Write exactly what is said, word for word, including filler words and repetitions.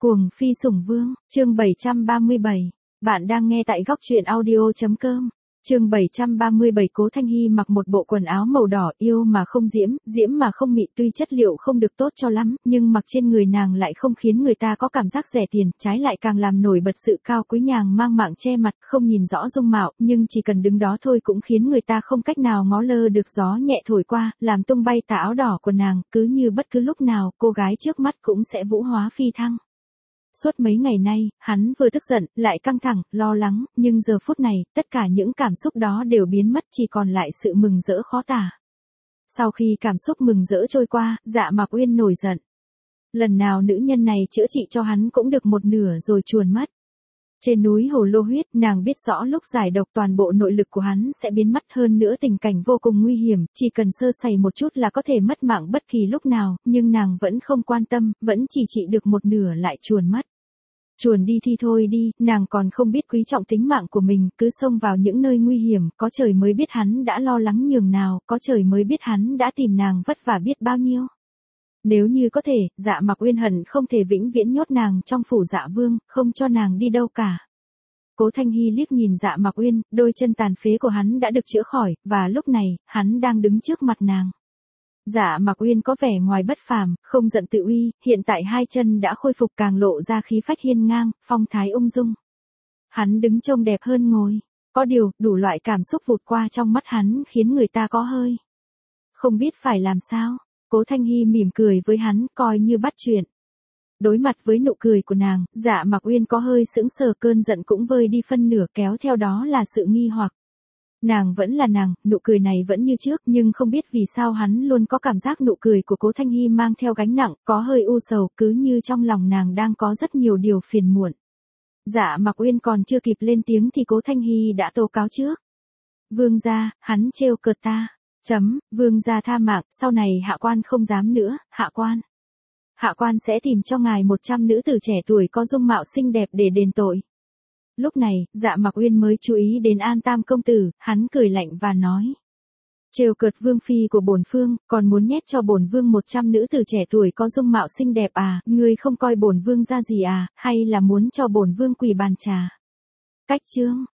Cuồng phi sủng vương, chương bảy trăm ba mươi bảy. Bạn đang nghe tại góc truyện audio chấm com. Chương bảy trăm ba mươi bảy. Cố Thanh Hi mặc một bộ quần áo màu đỏ, yêu mà không diễm, diễm mà không mị, tuy chất liệu không được tốt cho lắm, nhưng mặc trên người nàng lại không khiến người ta có cảm giác rẻ tiền, trái lại càng làm nổi bật sự cao quý. Nàng mang mạng che mặt, không nhìn rõ dung mạo, nhưng chỉ cần đứng đó thôi cũng khiến người ta không cách nào ngó lơ được. Gió nhẹ thổi qua, làm tung bay tà áo đỏ của nàng, cứ như bất cứ lúc nào, cô gái trước mắt cũng sẽ vũ hóa phi thăng. Suốt mấy ngày nay, hắn vừa tức giận, lại căng thẳng, lo lắng, nhưng giờ phút này, tất cả những cảm xúc đó đều biến mất, chỉ còn lại sự mừng rỡ khó tả. Sau khi cảm xúc mừng rỡ trôi qua, Dạ Mạc Uyên nổi giận. Lần nào nữ nhân này chữa trị cho hắn cũng được một nửa rồi chuồn mất. Trên núi Hồ Lô Huyết, nàng biết rõ lúc giải độc toàn bộ nội lực của hắn sẽ biến mất, hơn nữa tình cảnh vô cùng nguy hiểm, chỉ cần sơ sẩy một chút là có thể mất mạng bất kỳ lúc nào, nhưng nàng vẫn không quan tâm, vẫn chỉ trị được một nửa lại chuồn mất. Chuồn đi thì thôi đi, nàng còn không biết quý trọng tính mạng của mình, cứ xông vào những nơi nguy hiểm, có trời mới biết hắn đã lo lắng nhường nào, có trời mới biết hắn đã tìm nàng vất vả biết bao nhiêu. Nếu như có thể, Dạ Mạc Uyên hận không thể vĩnh viễn nhốt nàng trong phủ Dạ Vương, không cho nàng đi đâu cả. Cố Thanh Hi liếc nhìn Dạ Mạc Uyên, đôi chân tàn phế của hắn đã được chữa khỏi, và lúc này, hắn đang đứng trước mặt nàng. Dạ Mạc Uyên có vẻ ngoài bất phàm, không giận tự uy, hiện tại hai chân đã khôi phục, càng lộ ra khí phách hiên ngang, phong thái ung dung. Hắn đứng trông đẹp hơn ngồi. Có điều, đủ loại cảm xúc vụt qua trong mắt hắn khiến người ta có hơi không biết phải làm sao. Cố Thanh Hi mỉm cười với hắn, coi như bắt chuyện. Đối mặt với nụ cười của nàng, Dạ Mạc Uyên có hơi sững sờ, cơn giận cũng vơi đi phân nửa, kéo theo đó là sự nghi hoặc. Nàng vẫn là nàng, nụ cười này vẫn như trước, nhưng không biết vì sao hắn luôn có cảm giác nụ cười của Cố Thanh Hi mang theo gánh nặng, có hơi u sầu, cứ như trong lòng nàng đang có rất nhiều điều phiền muộn. Dạ Mạc Uyên còn chưa kịp lên tiếng thì Cố Thanh Hi đã tố cáo trước. Vương gia, hắn trêu cợt ta. Chấm, vương gia tha mạng, sau này hạ quan không dám nữa, hạ quan. Hạ quan sẽ tìm cho ngài một trăm nữ tử trẻ tuổi có dung mạo xinh đẹp để đền tội. Lúc này, Dạ Mạc Uyên mới chú ý đến An Tam công tử, hắn cười lạnh và nói. Trêu cợt vương phi của bổn vương, còn muốn nhét cho bổn vương một trăm nữ tử trẻ tuổi có dung mạo xinh đẹp à, ngươi không coi bổn vương ra gì à, hay là muốn cho bổn vương quỳ bàn trà? Cách chương,